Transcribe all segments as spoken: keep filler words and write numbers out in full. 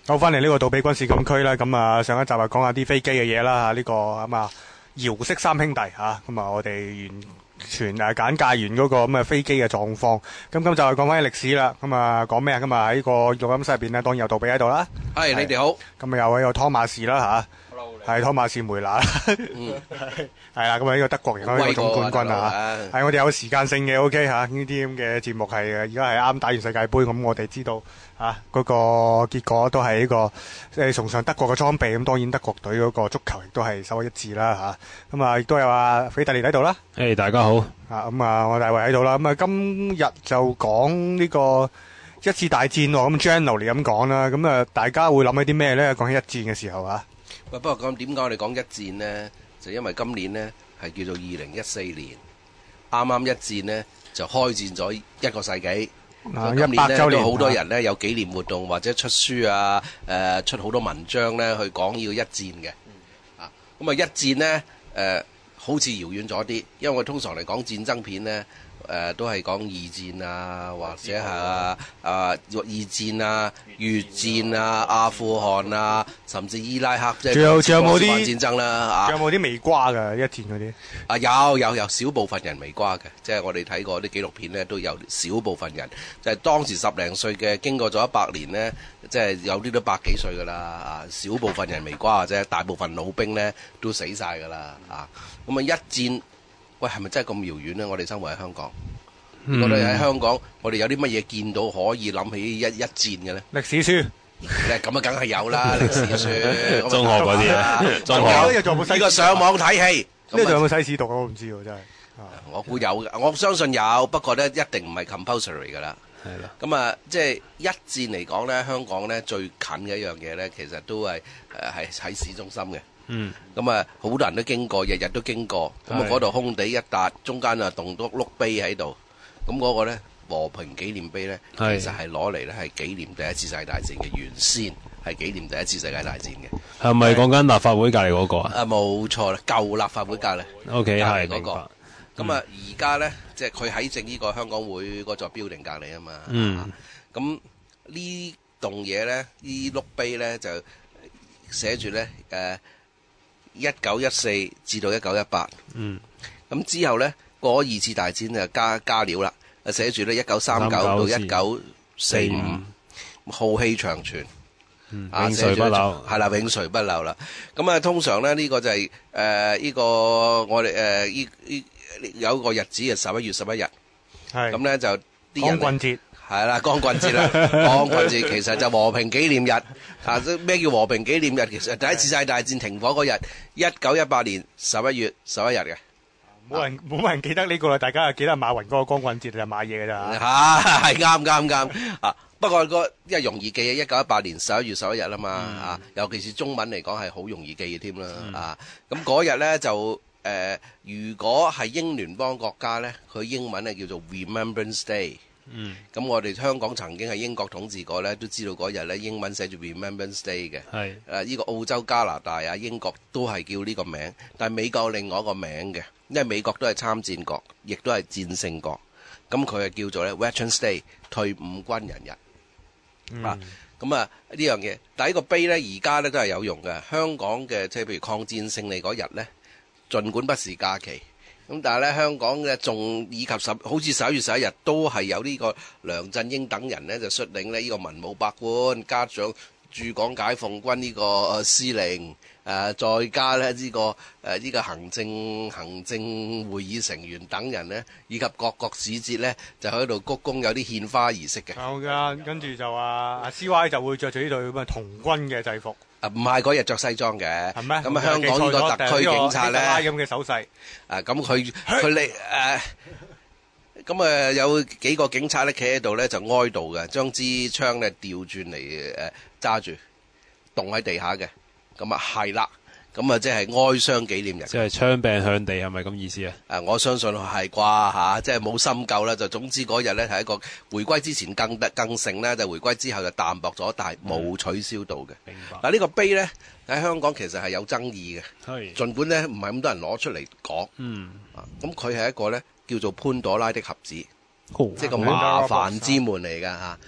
好，翻嚟呢個杜比軍事禁區啦，咁啊上一集啊講下啲飛機嘅嘢啦嚇，呢、這個咁啊姚式三兄弟嚇，咁啊我哋完全誒簡介完嗰個咁嘅飛機嘅狀況，咁咁就係講翻啲歷史啦，咁啊講咩啊？咁啊喺個錄音室入邊咧，當然有杜比喺度啦， 係你哋好， 咁啊有位有湯馬士啦嚇。係湯馬士梅拿， 嗯， 係啦，咁啊呢個德國型嗰個總冠軍啊嚇，係我哋有時間性嘅 O K 嚇，呢啲咁嘅節目係而家係啱打完世界盃，咁我哋知道嚇嗰個結果都係呢個即係崇尚德國嘅裝備，咁當然德國隊嗰個足球亦都係首屈一致啦嚇，咁啊亦都有阿斐特烈喺度啦， 誒大家好， 啊咁啊我大衛喺度啦，咁啊今日就講呢個一次大戰喎，咁 generally 咁講啦，咁啊大家會諗起啲咩咧？講起一戰嘅時候啊。 不過咁點解我哋講一戰呢？就因為今年呢係叫做二零一四年，啱啱一戰呢就開戰咗一個世紀。 啊， 今年呢都好多人呢啊有紀念活動或者出書啊，誒、呃、出好多文章呢去講要一戰嘅。啊，咁啊一戰呢誒、呃、好似遙遠咗啲，因為我通常嚟講戰爭片呢。誒、呃、都係講二戰啊，或者係啊啊二戰啊、越戰啊、阿富汗啊，甚至伊拉克即係仲有仲有冇啲戰爭啦啊？ 仲有冇啲微瓜㗎一戰嗰啲？ 啊有有有少部分人微瓜嘅，即係我哋睇過啲紀錄片咧，都有少部分人就係、是、當時十零歲嘅，經過咗一百年呢，即係有啲都百幾歲㗎啦啊！少部分人微瓜嘅啫，大部分老兵呢都死晒㗎啦啊！咁啊一戰。喂，係咪真係咁遙遠呢？我哋生活喺香港，嗯、我哋喺香港，我哋有啲乜嘢見到可以諗起一一戰嘅呢？ 歷史書， 咁啊，梗係有啦，歷史書， 中學嗰啲啊，中學呢個上網睇戲， 呢度有冇西史讀我唔知喎，真係。 我估有，我相信有，不過呢，一定唔係 compulsory 㗎啦。 係啦。 咁啊，即係一戰嚟講呢，香港呢最近嘅一樣嘢呢，其實都係誒係喺市中心嘅。 嗯， 咁啊，好多人都經過，日日都經過，咁啊嗰度空地一笪，中間啊棟篤碌碑喺度，咁嗰個咧和平紀念碑咧，其實係攞嚟咧係紀念第一次世界大戰嘅，原先係紀念第一次世界大戰嘅。係咪講緊立法會隔離嗰個啊？ 啊，冇錯啦，舊立法會隔離。 O K 係嗰個。咁啊，而家咧即係佢喺正呢個香港會嗰座 building 隔離啊嘛。 嗯。 咁呢棟嘢咧，呢碌碑咧就寫住咧誒。一九一四至到一九一八，嗯，咁之後咧過咗二次大戰就加加料啦，啊寫住咧一九三九到一九四五，浩氣長存， 嗯，永垂不朽， 係啦，永垂不朽啦。咁啊，通常咧呢個就係誒呢個我哋誒呢呢有個日子係十一月十一日，係咁咧就啲人光棍節。係啦，光棍節啦，光棍節其實就和平紀念日。啊，咩叫和平紀念日？其實第一次世界大戰停火嗰日，一九一八年十一月十一日嘅。 冇人冇乜人記得呢個啦，大家係記得馬雲嗰個光棍節就買嘢㗎咋。 嚇，係啱啱啱啊！不過個因為容易記啊，一九一八年十一月十一日啊嘛啊，尤其是中文嚟講係好容易記嘅添啦啊！咁嗰日咧就誒，如果係英聯邦國家咧，佢英文咧叫做 Remembrance Day。嗯，咁我哋香港曾經係英國統治過咧，都知道嗰日咧英文寫住 Remembrance Day 嘅。係誒，呢個澳洲、加拿大啊、英國都係叫呢個名，但係美國有另外一個名嘅，因為美國都係參戰國，亦都係戰勝國，咁佢係叫做咧 Veterans Day 退伍軍人日。嗯、啊，咁啊呢樣嘢，但係呢個碑咧而家咧都係有用嘅。香港嘅即係譬如抗戰勝利嗰日咧，儘管不是假期。咁但係咧，香港嘅仲以及十好似十一月十一日都係有呢個梁振英等人咧，就率領咧呢個文武百官，加上駐港解放軍呢個司令，誒、呃、再加咧、這、呢個誒呢、呃這個行政行政會議成員等人咧，以及各國使節咧，就喺度鞠躬，有啲獻花儀式嘅。 有㗎，跟住就話阿 C Y 就會着住呢隊咁嘅童軍嘅制服。 啊，唔係嗰日着西裝嘅， 係咩？ 咁啊，香港呢個特區警察咧， 咁嘅手勢。 啊，咁佢佢嚟誒，咁啊有幾個警察咧企喺度咧就哀悼嘅，將支槍咧調轉嚟誒揸住，棟喺地下嘅，咁啊係啦。咁啊，即係哀傷紀念日， 即係槍柄向地，係咪咁意思啊？ 誒，我相信係啩嚇，即係冇深究啦。就總之嗰日咧係一個回歸之前更更盛咧，就回歸之後就淡薄咗，但係冇取消到嘅。明白。嗱呢個碑咧喺香港其實係有爭議嘅，係。儘管咧唔係咁多人攞出嚟講，嗯。啊，咁佢係一個咧叫做潘朵拉的盒子，哦、即係個麻煩之門嚟㗎嚇。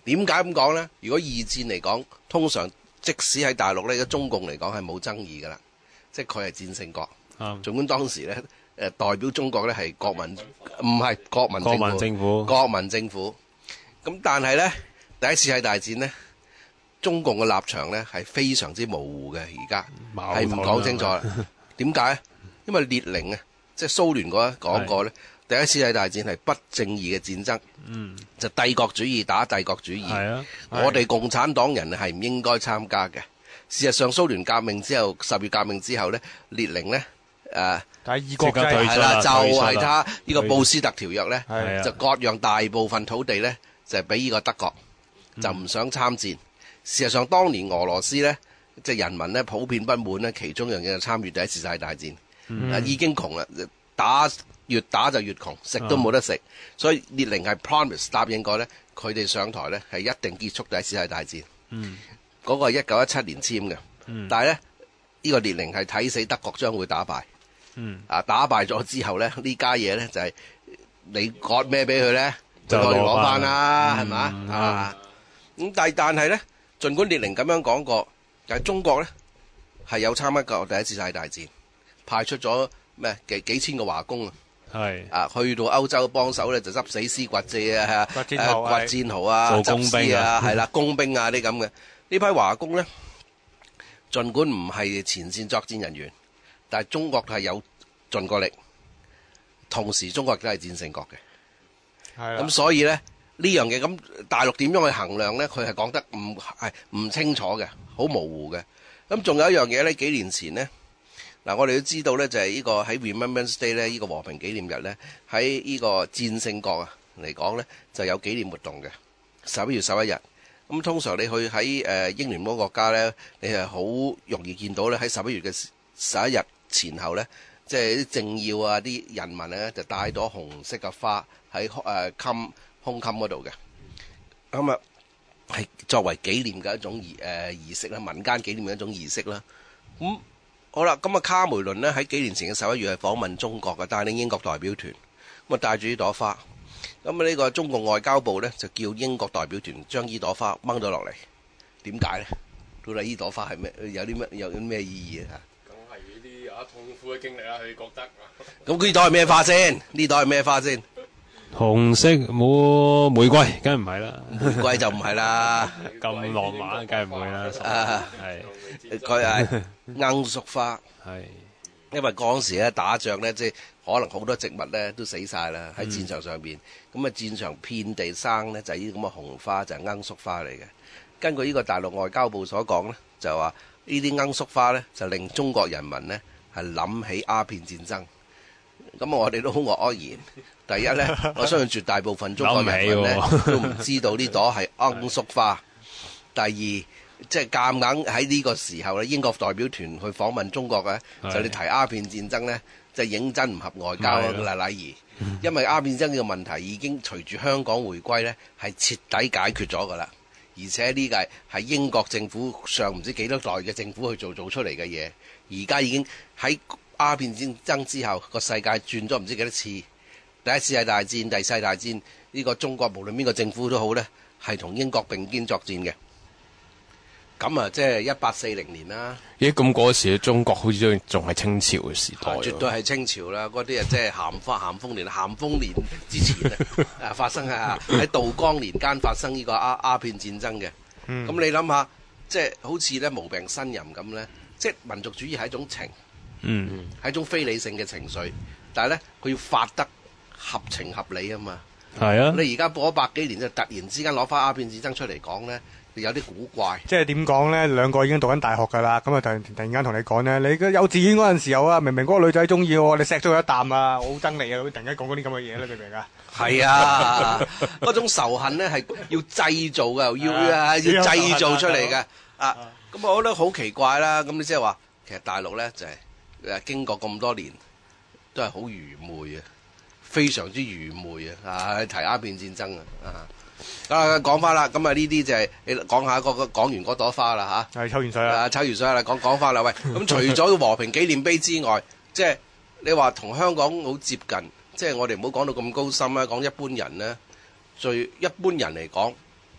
點解咁講咧？如果二戰嚟講，通常即使喺大陸咧，中共嚟講係冇爭議噶啦，即係佢係戰勝國。 嗯， 儘管當時咧，誒代表中國咧係國民，唔係國民國民政府， 國民政府。咁但係咧，第一次世界大戰咧，中共嘅立場咧係非常之模糊嘅，而家係唔講清楚啦。點解？因為列寧啊，即係蘇聯嗰講過咧，第一次世界大戰係不正義嘅戰爭， 嗯， 就帝國主義打帝國主義。 係啊， 我哋共產黨人係唔應該參加嘅。事實上，蘇聯革命之後，十月革命之後咧，列寧咧誒， 但係異國即刻退出係啦，就退出啦係他呢個布斯特條約咧， 係啊就割讓大部分土地咧，就係俾呢個德國，就唔想參戰。事實上，當年俄羅斯咧，即係人民咧普遍不滿咧，其中一樣嘢就參與第一次世界大戰，啊已經窮啦，打越打就越窮，食都冇得食，所以列寧係 promise 答應過咧，佢哋上台咧係一定結束第一次世界大戰。 嗯， 嗰個係一九一七年簽嘅，但係咧呢個列寧係睇死德國將會打敗。 嗯， 啊打敗咗之後咧，呢家嘢咧就係你割咩俾佢咧， 就就可以攞翻攞啦，係返嘛嗯啊？咁但但係咧，儘管列寧咁樣講過，但係中國咧係有參加過第一次世界大戰，派出咗咩幾幾千個華工啊， 係啊去到歐洲幫手咧就執死屍掘蔗啊， 掘戰壕誒掘戰壕啊， 做工兵啊執屍啊，係啦，工兵啊啲咁嘅呢批華工咧，儘管唔係前線作戰人員，但係中國係有盡過力，同時中國亦都係戰勝國嘅。 係啦咁所以咧呢樣嘢咁大陸點樣去衡量咧？佢係講得唔係唔清楚嘅，好模糊嘅。咁仲有一樣嘢咧，幾年前咧嗱，我哋都知道咧，就係呢個喺 Remembrance Day 咧，呢個和平紀念日咧，喺呢個戰勝國啊嚟講咧，就有紀念活動嘅十一月十一日。咁通常你去喺誒英聯邦國家咧，你係好容易見到咧喺十一月嘅十一日前後咧，即係啲政要啊、啲人民咧就帶咗紅色嘅花喺誒襟胸襟嗰度嘅，咁啊係作為紀念嘅一種儀誒儀式啦，民間紀念嘅一種儀式啦。咁、嗯、好啦，咁啊卡梅倫呢喺幾年前嘅十一月係訪問中國嘅，帶領英國代表團，咁啊帶住呢朵花。咁啊呢個中共外交部咧就叫英國代表團將呢朵花掹咗落嚟，點解咧？到底呢朵花係咩？有啲咩有啲咩意義啊？ 梗係呢啲啊痛苦嘅經歷啦，佢覺得。 咁呢朵係咩花先？呢朵係咩花先？ 紅色冇玫瑰，梗係唔係啦， 玫瑰就唔係啦， 咁浪漫梗係唔會啦， 啊係佢係罌粟花。 係因為嗰陣時咧打仗咧，即係可能好多植物咧都死晒啦喺戰場上邊，咁啊戰場遍地生咧就係呢啲咁嘅紅花，就係罌粟花嚟嘅。根據呢個大陸外交部所講咧，就話呢啲罌粟花咧就令中國人民咧係諗起鴉片戰爭。咁我哋都好愕然。第一咧，我相信絕大部分中國人民咧都唔知道呢朵係罌粟花。第二，即係夾硬喺呢個時候咧，英國代表團去訪問中國嘅，就你提鴉片戰爭咧，就認真唔合外交嘅禮儀。因為鴉片戰爭呢個問題已經隨住香港回歸咧，係徹底解決咗㗎啦。而且呢個係英國政府上唔知幾多代嘅政府去做做出嚟嘅嘢，而家已經喺鴉片戰爭之後，個世界轉咗唔知幾多次。第一次世界大戰、第二次世界大戰，呢個中國無論邊個政府都好咧，係同英國並肩作戰嘅。咁啊，即係一八四零年啦。 咦，咁嗰時中國好似仲係清朝嘅時代喎。 絕對係清朝啦，嗰啲啊即係咸豐咸豐年、咸豐年之前啊，啊發生啊喺道光年間發生呢個鴉鴉片戰爭嘅。咁、 嗯、 你諗下，即係好似咧無病呻吟咁咧，即係民族主義係一種情， 嗯， 係一種非理性嘅情緒，但係咧佢要發得合情合理啊嘛。 係啊， 你而家過咗百幾年就突然之間攞翻鴉片戰爭出嚟講咧，有啲古怪。 即係點講咧？兩個已經讀緊大學㗎啦，咁啊突然突然間同你講咧，你嘅幼稚園嗰陣時候啊，明明嗰個女仔中意我，你錫咗佢一啖啊，我好憎你啊！突然間講嗰啲咁嘅嘢咧，明唔明啊？ 係啊，嗰種仇恨咧係要製造嘅，要啊要製造出嚟嘅啊！咁我覺得好奇怪啦。咁你即係話，其實大陸咧就係誒經過咁多年都係好愚昧啊，非常之愚昧啊！啊，提鴉片戰爭啊啊！啊，講翻啦，咁啊呢啲就係你講下嗰個講完嗰朵花啦嚇。 係抽完水啦。 啊，抽完水啦，講講翻啦。喂，咁除咗和平紀念碑之外，即係你話同香港好接近，即係我哋唔好講到咁高深啦，講一般人咧，最一般人嚟講，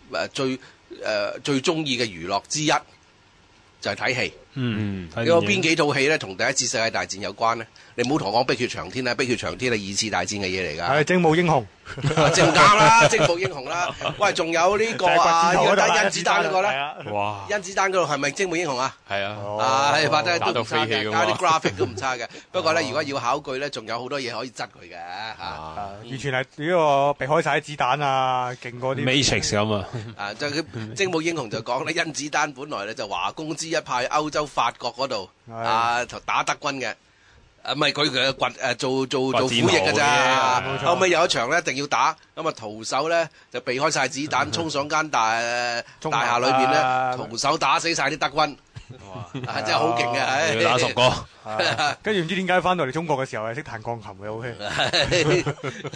誒最誒、呃、最中意嘅娛樂之一就係睇戲。 嗯， 有邊幾套戲咧同第一次世界大戰有關咧？你唔好同我講《碧血長天》啦，《碧血長天》係二次大戰嘅嘢嚟㗎。 係精武英雄， 正啱啦，精武英雄啦。喂，仲有呢個啊，有得甄子丹嗰個咧？ 哇！ 甄子丹嗰度係咪精武英雄啊？ 係啊， 啊，係拍得都唔差嘅， 打到飛起咁加啲 graphic 都唔差嘅。不過咧，如果要考據咧，仲有好多嘢可以質佢嘅嚇。 啊完全係呢個避開晒啲子彈啊，勁過啲 Matrix 咁啊！ 啊，就佢精武英雄就講咧，甄子丹本來咧就華工之一派，歐洲法國嗰度啊，就打德軍嘅。啊，唔係佢佢掘誒做做做苦役嘅咋，後尾有一場咧一定要打，咁啊徒手咧就避開晒子彈，衝上間大大廈裏邊咧，徒手打死晒啲德軍，哇！真係好勁嘅，唉！ 要打十個， 跟住唔知點解翻到嚟中國嘅時候係識彈鋼琴嘅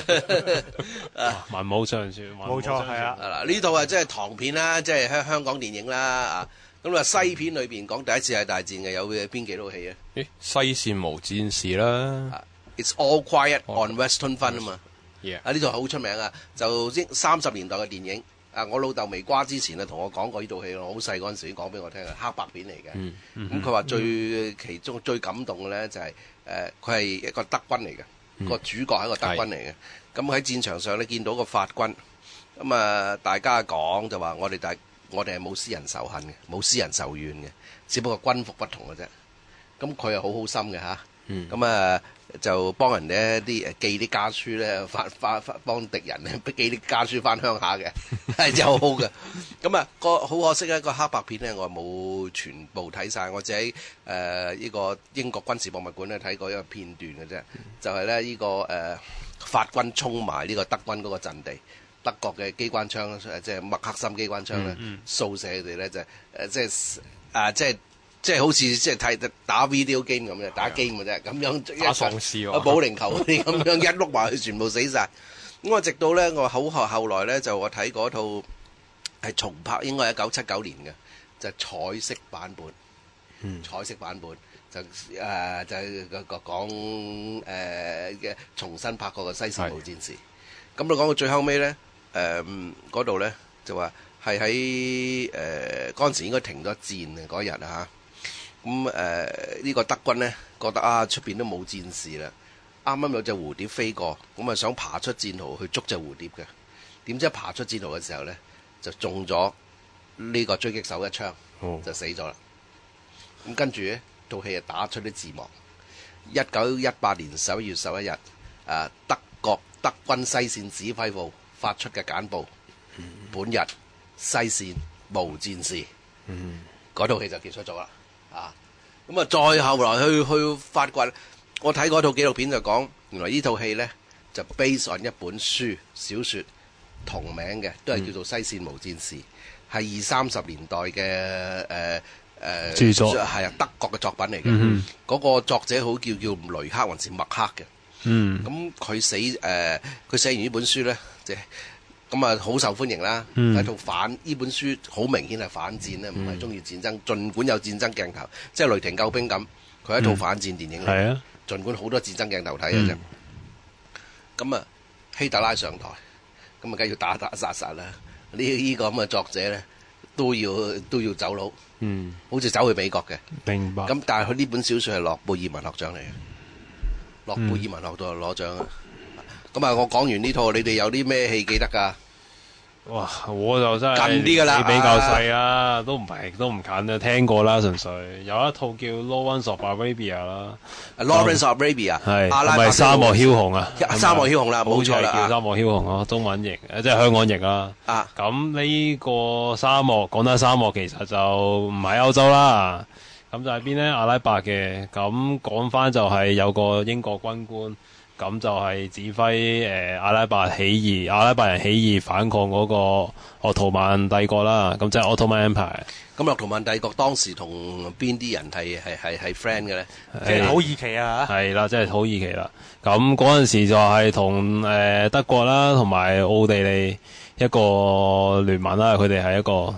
OK， 文武雙全， 冇錯係啊。 嗱呢套啊即係唐片啦，即係香香港電影啦啊。咁啊西片裏邊講第一次世界大戰嘅有邊幾套戲啊？ 誒，西線無戰事啦 ，It's All Quiet on Western Front 啊嘛， Yeah. 啊呢套好出名啊，就三十年代嘅電影。啊，我老豆未瓜之前啊，同我講過呢套戲，我好細嗰陣時已經講俾我聽嘅，黑白片嚟嘅。咁佢話最其中最感動嘅咧就係、是、誒，佢係一個德軍嚟嘅，嗯、個主角係一個德軍嚟嘅。咁喺戰場上咧見到個法軍，咁啊大家講就話我哋大。我哋係冇私人仇恨嘅，冇私人仇怨嘅，只不過軍服不同嘅啫。咁佢係好好心嘅嚇，咁啊、嗯、就幫人哋啲誒寄啲家書咧，發發發幫敵人咧寄啲家書翻鄉下嘅，係真係好好嘅。咁啊個好可惜咧，個黑白片咧我冇全部睇晒，我只喺誒呢個英國軍事博物館咧睇過一個片段嘅啫，就係咧呢個誒、呃、法軍衝埋呢個德軍嗰個陣地。德國嘅機關槍即係麥克森機關槍咧，掃射佢哋咧就誒，即係啊，即係即係好似即係睇打 video game 咁嘅，打 game 嘅啫，咁樣打喪屍啊，保齡球嗰啲咁樣一碌埋去，全部死晒。咁我直到咧，我好後後來咧，就我睇嗰套係重拍，應該係一九七九年嘅，就係彩色版本，嗯、彩色版本就誒、呃、就係個個講誒嘅重新拍過嘅西線無戰事。咁你講到最後尾咧。誒嗰度咧就話係喺誒嗰陣時應該停咗戰嘅嗰日啊嚇，咁誒呢個德軍咧覺得啊出邊都冇戰事啦，啱啱有隻蝴蝶飛過，咁啊想爬出戰壕去捉隻蝴蝶嘅，點知爬出戰壕嘅時候咧就中咗呢個狙擊手一槍，就死咗啦。咁、哦、跟住咧套戲啊打出啲字幕，一九一八年十一月十一日，誒德國德軍西線指揮部發出嘅簡報，嗯、本日西線無戰事，嗰套戲就結束咗啦。啊，咁啊，再後來去去發掘，我睇嗰套紀錄片就講，原來呢套戲咧就 base on 一本書小説同名嘅，都係叫做《西線無戰事》，係、嗯、二三十年代嘅誒誒著作， 係啊德國嘅作品嚟嘅。嗰、 嗯、 個作者好叫叫雷克還是麥克嘅。 嗯， 咁佢死誒，佢、呃、寫完呢本書咧，即係咁啊，好受歡迎啦。係、嗯、套反呢本書好明顯係反戰咧，唔係中意戰爭。儘管有戰爭鏡頭，即係雷霆救兵咁，佢係一套反戰電影嚟。係啊、嗯，儘管好多戰爭鏡頭睇嘅啫。咁、嗯、啊，希特拉上台，咁啊，梗係要打打殺殺啦。呢、這、呢個咁嘅作者咧，都要都要走佬。嗯，好似走去美國嘅。 明白。 咁但係佢呢本小説係諾貝爾文學獎嚟嘅。諾貝爾文學度攞獎啊！咁啊、嗯，我講完呢套，你哋有啲咩戲記得㗎？ 哇！我就真係近啲㗎啦， 比較細啊，都唔係都唔近啊，聽過啦，純粹有一套叫《Lawrence of Arabia》啦， 《Lawrence of Arabia》 係係咪沙漠梟雄啊？ 沙漠梟雄啦，冇錯啦， 叫沙漠梟雄咯，中文譯即係香港譯啦。啊，咁呢個沙漠講得沙漠，其實就唔係歐洲啦。咁就喺邊咧？阿拉伯嘅。咁講翻就係有個英國軍官，咁就係指揮誒、呃、阿拉伯起義，阿拉伯人起義反抗嗰個鄂圖曼帝國啦。咁即係 Ottoman Empire。咁鄂圖曼帝國當時同邊啲人係係係係 friend 嘅咧？ 即係土耳其啊！ 係啦，即係土耳其啦。咁嗰陣時就係同誒德國啦，同埋奧地利一個聯盟啦。佢哋係一個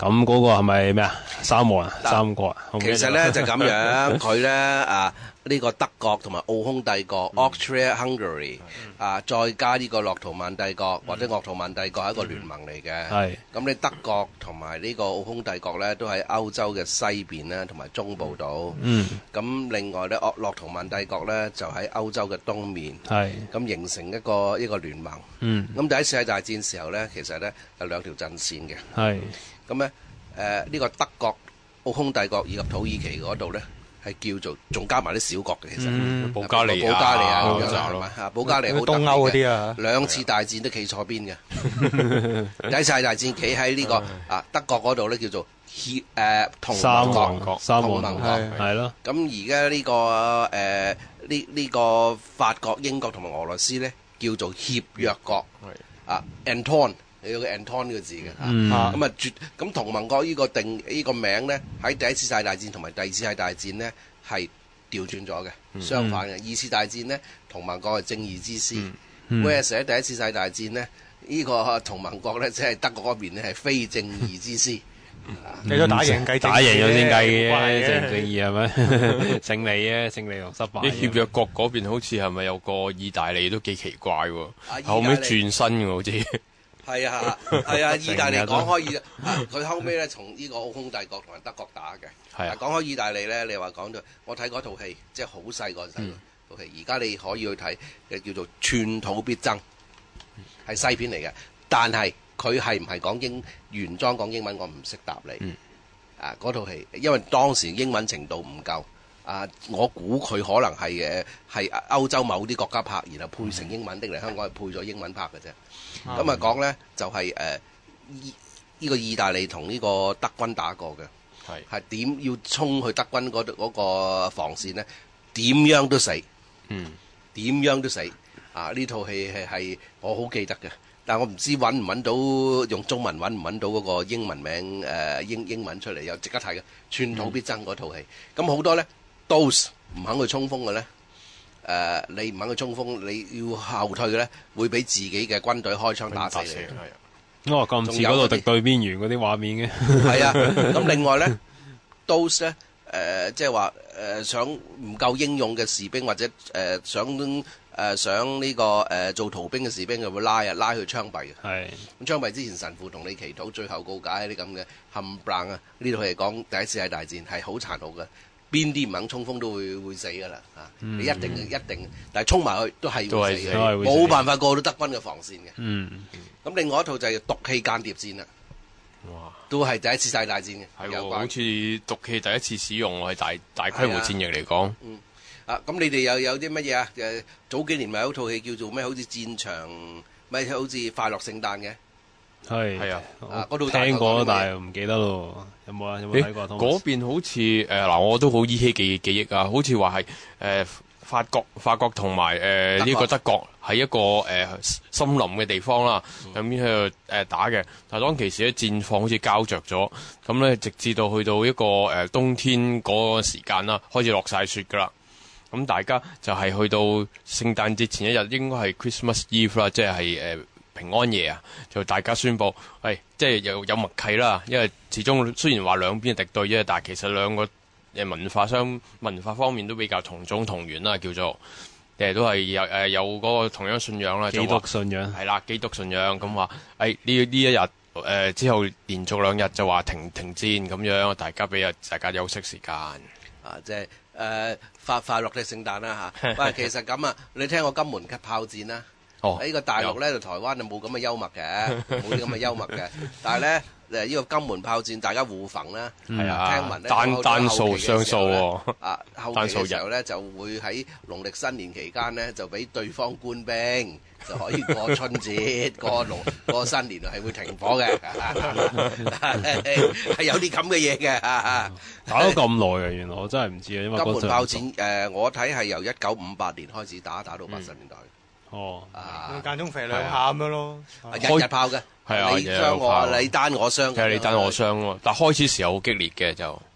咁嗰個係咪咩啊？三國啊，三國啊。 其實咧就咁樣，佢咧啊呢個德國同埋奧匈帝國 （Austria-Hungary） 啊，再加呢個鄂圖曼帝國或者鄂圖曼帝國係一個聯盟嚟嘅。係。咁你德國同埋呢個奧匈帝國咧都喺歐洲嘅西邊咧同埋中部度。嗯。咁另外咧鄂鄂圖曼帝國咧就喺歐洲嘅東面。係。咁形成一個一個聯盟。嗯。咁第一次世界大戰時候咧，其實咧有兩條陣線嘅。係。咁咧誒呢個德國、奧匈帝國以及土耳其嗰度咧。係叫做仲加埋啲小國嘅，其實保加利亞、 保加利亞咁樣係嘛？嚇，保加利亞好東歐嗰啲啊， 兩次大戰都企錯邊嘅。第一次大戰企喺呢個啊德國嗰度咧，叫做協誒同盟國，同盟國係咯。咁而家呢個誒呢呢個法國、英國同埋俄羅斯咧，叫做協約國。係啊 ，Entente。有個 Entente 呢個字嘅嚇，咁啊絕咁同盟國呢個定呢、呢個名咧，喺第一次世界大戰同埋第二次世界大戰咧係調轉咗嘅，嗯、相反嘅。二次大戰咧，同盟國係正義之師，whereas喺第一次世界大戰咧，呢、呢個同盟國咧即係德國嗰邊咧係非正義之師。 你都打贏計， 打贏咗先計嘅，正唔正義係咪？勝利啊，勝利同失敗。 啲協約國嗰邊好似係咪有個意大利都幾奇怪喎？啊、後尾轉身嘅好似。 係啊，係啊，意大利講開意，佢後尾咧從呢個奧匈帝國同埋德國打嘅。係啊，講開意大利咧，你話講到我睇嗰套戲，即係好細個陣套戲，而家你可以去睇嘅叫做《寸土必爭》，係西片嚟嘅。但係佢係唔係講英原裝講英文，我唔識答你。嗯、啊，嗰套戲因為當時英文程度唔夠。啊！我估佢可能係誒係歐洲某啲國家拍，然後配成英文的嚟香港係配咗英文拍嘅啫。咁啊講咧就係誒依呢個意大利同呢個德軍打過嘅，係係點要衝去德軍嗰度嗰個防線咧？點樣都死，嗯，點樣都死。啊！呢套戲係係我好記得嘅，但係我唔知揾唔揾到用中文揾唔揾到嗰個英文名誒、呃、英英文出嚟，又值得睇嘅《寸土必爭》嗰套戲。咁好多咧。Those 唔肯去衝鋒嘅咧，誒、呃，你唔肯去衝鋒，你要後退嘅咧，會俾自己嘅軍隊開槍打死你。 係啊，咁似嗰度敵對邊緣嗰啲畫面嘅。 係啊，咁另外咧，Those 咧，誒，即係話誒想唔夠英勇嘅士兵或者誒、呃、想誒、呃、想呢、這個誒、呃、做逃兵嘅士兵，就會拉啊拉去槍斃嘅。係咁槍斃之前，神父同你祈禱，最後告解啲咁嘅冚唪唥啊！呢度係講第一次世界大戰係好殘酷嘅。邊啲唔肯衝鋒都會會死噶啦嚇！嗯、你一定、嗯、一定，但係衝埋去都係會死嘅，冇辦法過到德軍嘅防線嘅。咁、嗯、另外一套就係毒氣間諜戰啦。哇！都係第一次世界大戰嘅。係喎， 好似毒氣第一次使用係大大規模戰役嚟講。 嗯。啊，咁你哋又有啲乜嘢啊？誒，早幾年咪有套戲叫做咩？好似戰場，咪好似快樂聖誕嘅。 係係啊， 嗰度聽過，但係唔記得咯。有冇啊？有冇睇過？ 嗰邊好似誒嗱，我都好依稀記記憶啊。好似話係誒法國、法國同埋誒呢個德國喺一個誒、呃、森林嘅地方啦，咁樣喺度誒打嘅。但係當其時咧戰況好似膠着咗，咁咧直至到去到一個誒、呃、冬天嗰個時間啦，開始落晒雪噶啦。咁大家就係去到聖誕節前一日，應該係 Christmas Eve 啦，即係誒。呃平安夜啊，就大家宣佈，喂、哎，即係有有默契啦。因為始終雖然話兩邊係敵對啫，但係其實兩個誒文化相文化方面都比較同種同源啦，叫做誒都係有誒有嗰個同樣信仰啦。 基督信仰係啦，基督信仰咁話，誒呢呢一日誒、呃、之後連續兩日就話停停戰咁樣，大家俾啊大家休息時間啊，即係誒快快樂嘅聖誕啦嚇。喂，其實咁啊，你聽過金門嘅炮戰啦？喺呢、哦、個大陸咧，就台灣就冇咁嘅幽默嘅，冇啲咁嘅幽默嘅。但係咧，誒呢個金門炮戰，大家互焚啦。係啊，聽聞咧單單數雙數喎。 啊，後期嘅時候咧，就會喺農曆新年期間咧，就俾對方官兵就可以過春節、過農、過新年係會停火嘅。係有啲咁嘅嘢嘅。 打咗咁耐啊！原來我真係唔知啊。因為金門炮戰誒，我睇係由一九五八年開始打，打到八十年代。嗯哦，啊，間中肥兩下咁樣咯， 日日炮嘅，係啊，你傷我，你單我傷， 係你單我傷咯。但係開始時候好激烈嘅就，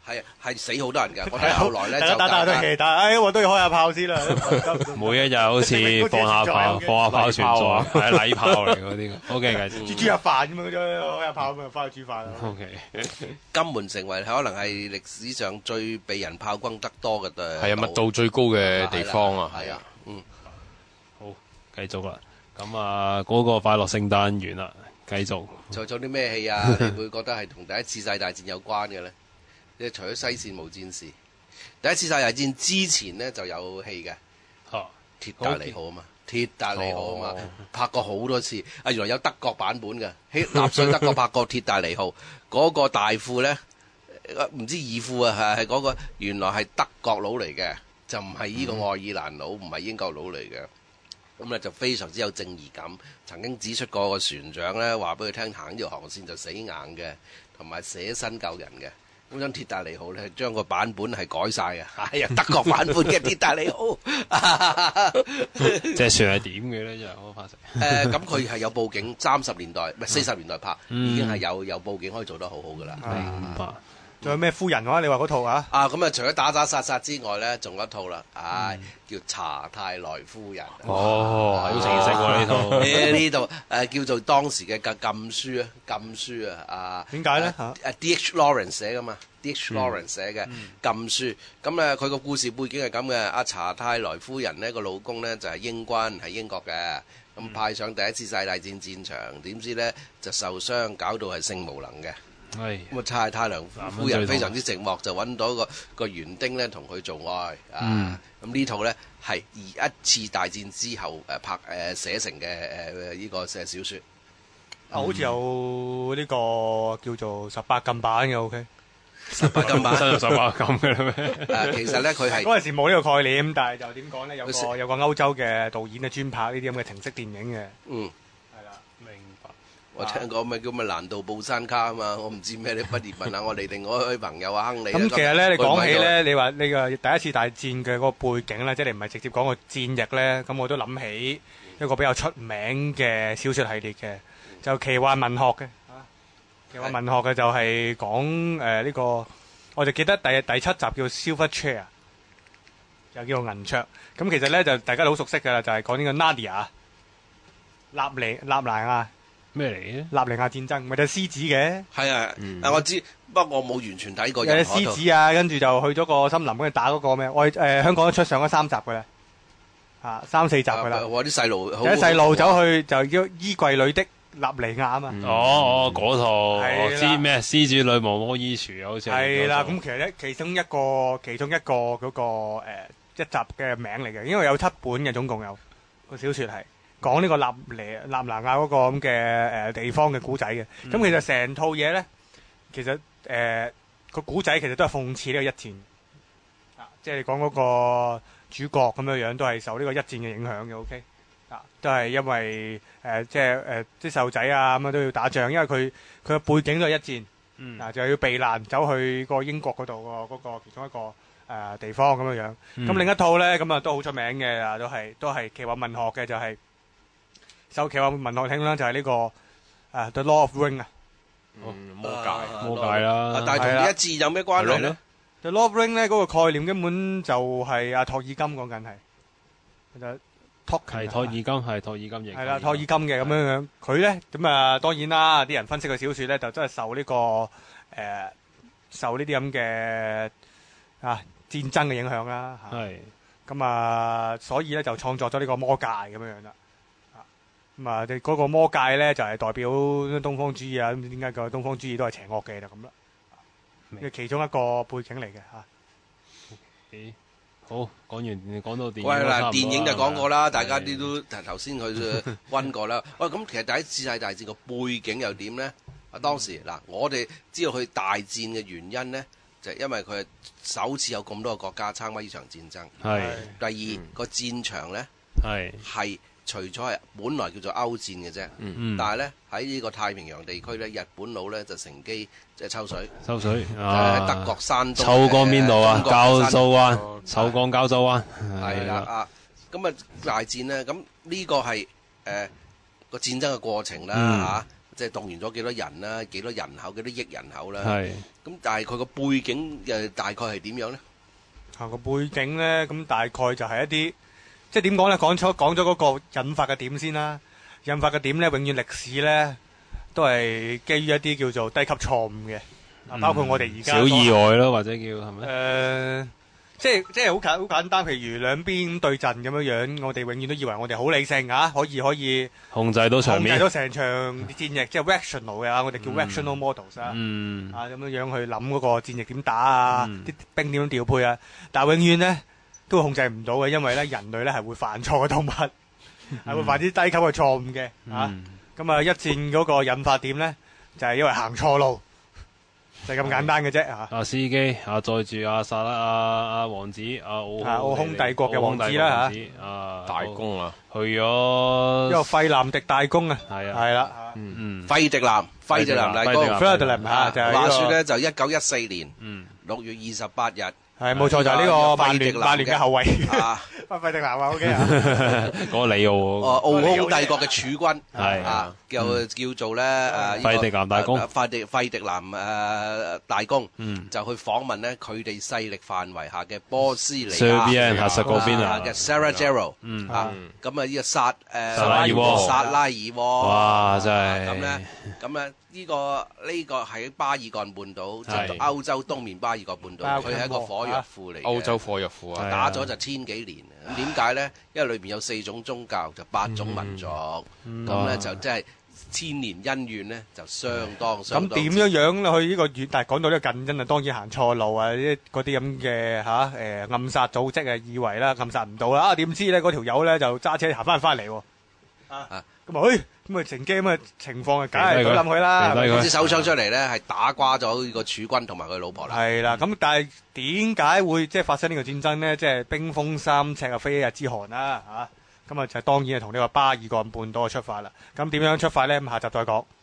係係死好多人㗎。我睇後來咧就打打都係，但係我都要開下炮先啦。 每一日好似放下炮，放下炮存在，係禮炮嚟嗰啲。O K， 繼續。 煮煮下飯咁樣啫，開下炮咁啊，翻去煮飯啦。 O K。 金門成為可能係歷史上最被人炮轟得多嘅對。 係啊，密度最高嘅地方啊。 係啊，嗯。 好，繼續啦。咁啊，嗰個快樂聖誕完啦，繼續。 做咗啲咩戲啊？你會覺得係同第一次世界大戰有關嘅咧？即係除咗西線無戰事，第一次世界大戰之前咧就有戲嘅。嚇、啊，鐵達尼號啊嘛，鐵達尼號啊嘛，哦、拍過好多次。啊，原來有德國版本嘅，喺納粹德國拍過鐵達尼號。嗰個大副咧，唔知二副啊，係係嗰個原來係德國佬嚟嘅，就唔係呢個愛爾蘭佬，唔係英國佬嚟嘅。咁咧就非常之有正義感，曾經指出過個船長咧話俾佢聽，行呢條航線就死硬嘅，同埋捨身救人嘅。咁張鐵達尼號咧，將個版本係改晒嘅，係啊，德國版本嘅鐵達尼號。 即係算係點嘅咧？就我發成。誒，咁佢係有報警，三十年代唔係四十年代拍，嗯、已經係有有報警可以做得好好噶啦。 明白。 仲有咩夫人話？你話嗰套啊？ 啊，咁啊，除咗打打殺殺之外咧，仲有一套啦，唉，叫查泰萊夫人。 哦，好情色喎呢套。 誒呢套誒叫做當時嘅禁禁書啊，禁書啊，啊點解咧？ 誒 D H Lawrence 寫噶嘛 ，D H Lawrence 寫嘅禁書。咁咧佢個故事背景係咁嘅，阿查泰萊夫人呢個老公咧就係英軍，係英國嘅，咁派上第一次世界大戰戰場，點知咧就受傷，搞到係性無能嘅。咁啊，查泰萊夫人非常之寂寞，就揾到個個園丁咧同佢做愛啊！咁呢套咧係一次大戰之後誒拍誒寫成嘅誒呢個寫小説。 啊，好似有呢個叫做十八禁版嘅 ，OK。 十八禁版， 真係十八禁嘅啦咩？ 誒，其實咧佢係嗰陣時冇呢個概念，但係就點講咧？有個有個歐洲嘅導演咧專拍呢啲咁嘅情色電影嘅。 嗯。 我聽過咪叫咩蘭道布山卡啊嘛，我唔知咩，你不如問下我哋另外一位朋友啊亨利。 咁其實咧，你講起咧，你話呢個第一次大戰嘅嗰個背景咧，即係你唔係直接講個戰役咧，咁我都諗起一個比較出名嘅小說系列嘅，就奇幻文學嘅。啊，奇幻文學嘅就係講誒呢個，我就記得第第七集叫 Silver Chair， 就叫做銀桌。咁其實咧就大家都好熟悉㗎啦，就係講呢個 Nadia 納尼納尼亞。 咩嚟嘅？ 納尼亞戰爭咪就係獅子嘅。係啊，嗯、我知，不過我冇完全睇過。 有獅子啊，跟住就去咗個森林嗰度打嗰個咩？我誒、呃、香港都出上咗三集嘅啦，啊三四集嘅啦。 我啲細路，有啲細路走去就叫衣櫃裏的納尼亞啊嘛。 嗯、哦哦，嗰套我知咩？獅子女巫魔衣櫥好似係啦。咁其實咧，其中一個其中一個嗰、那個誒、呃、一集嘅名嚟嘅，因為有七本嘅，總共有個小説係。講呢個納尼納尼亞嗰個咁嘅誒地方嘅古仔嘅，咁、嗯、其實成套嘢咧，其實誒個古仔其實都係諷刺呢個一戰，啊，即係你講嗰個主角咁樣樣都係受呢個一戰嘅影響嘅 ，OK，啊，都係因為誒、呃、即係誒啲細路仔啊咁樣都要打仗，因為佢佢嘅背景都係一戰，嗯，啊就要避難走去個英國嗰度個嗰個其中一個誒、呃、地方咁樣樣，咁、嗯、另一套咧咁啊都好出名嘅啊，都係都係奇幻文學嘅就係、是。首奇幻文學聽啦，就係呢個誒《The Lord of Ring》啊， 魔戒魔戒啦， 但係同呢一戰有咩關係咧？《 The Lord of Ring》咧嗰個概念根本就係阿托爾金講緊係，就托係托爾金係托爾金型， 係啦托爾金嘅咁樣樣，佢咧咁啊當然啦，啲人分析個小説咧就真係受呢個誒受呢啲咁嘅啊戰爭嘅影響啦，係咁啊，所以咧就創作咗呢個魔戒咁樣樣啦。咁啊，嗰、那個魔戒咧就係、是、代表東方主義啊，咁點解個東方主義都係邪惡嘅就咁啦？嘅其中一個背景嚟嘅嚇。 Okay. 好，講完講到電影。 喂嗱，電影就講過啦，大家啲都頭先佢溫過啦。喂，咁其實第一次世界大戰個背景又點咧？啊，當時嗱，我哋知道佢大戰嘅原因咧，就係、是、因為佢首次有咁多個國家參加呢場戰爭。係。第二、嗯、個戰場咧係係。除咗係本來叫做歐戰嘅啫，嗯、但係咧喺呢個太平洋地區咧，日本佬咧就乘機即係抽水， 抽水， 就喺德國山東。 抽江邊度啊？膠州灣，抽江膠州灣。 係啦啊！咁啊大戰咧，咁呢個係誒個戰爭嘅過程啦嚇。 即係動員咗幾多人啦，幾多人口，幾多億人口啦。 係。 咁但係佢個背景誒大概係點樣咧？ 啊個背景咧，咁大概就係一啲即係點講咧？講咗講咗嗰個引發嘅點先啦。引發嘅點咧，永遠歷史咧都係基於一啲叫做低級錯誤嘅。啊，包括我哋而家小意外咯，或者叫係咪？ 誒。即係即係好簡好簡單，譬如兩邊對陣咁樣樣，我哋永遠都以為我哋好理性啊，可以可以控制到場面， 控制到成場戰役，即係 rational 嘅啊，我哋叫 rational models 啊， 嗯、 啊咁樣樣去諗嗰個戰役點打啊，啲、嗯、兵點樣調配啊，但係永遠咧都會控制唔到嘅，因為咧人類咧係會犯錯嘅動物，係、嗯、會犯啲低級嘅錯誤嘅啊，咁、嗯、啊一戰嗰個引發點咧就係、是、因為行錯路。就咁簡單嘅啫嚇！ 阿司機啊，載住阿薩拉阿阿王子阿奧奧匈帝國嘅王子啦嚇， 啊大公啊， 去咗一個費南迪大公啊， 係啊， 係啦， 嗯嗯， 費迪南費迪南大公， 費迪南嚇就係話説咧，就一九一四年六月二十八日。 係冇錯，就係呢個曼聯曼聯嘅後衞啊，費迪南啊 ，OK 啊， 嗰個里奧， 哦，奧匈帝國嘅儲軍係啊，叫叫做咧誒費迪南大公， 費迪費迪南誒大公，就去訪問咧佢哋勢力範圍下嘅波斯尼亞下實嗰邊啊嘅 Sarajevo，啊，咁啊呢個薩誒薩拉熱窩，薩拉熱窩， 哇真係咁咧，咁咧。呢、這個呢、這個喺巴爾幹半島，即係歐洲東面巴爾幹半島，佢係一個火藥庫嚟嘅。 歐洲火藥庫啊， 打咗就千幾年。咁點解咧？因為裏邊有四種宗教，就八種民族，咁、嗯、咧、嗯、就即係千年恩怨咧，就相當相當。 咁點樣樣去呢個遠？但係講到呢個近因啊，當然行錯路啊！啲嗰啲咁嘅嚇誒暗殺組織啊，以為啦暗殺唔到啦，啊點知咧嗰條友咧就揸車行翻翻嚟喎啊！咁啊，咁啊，乘機咁嘅情況啊，梗係懟冧佢啦！ 攞支手槍出嚟咧，係打瓜咗呢個儲軍同埋佢老婆啦。 係啦，咁但係點解會即係發生呢個戰爭呢？即係冰封三尺啊，非一日之寒啦嚇！咁啊，就當然係同呢個巴爾幹半島出發啦。咁點樣出發咧？咁下集再講。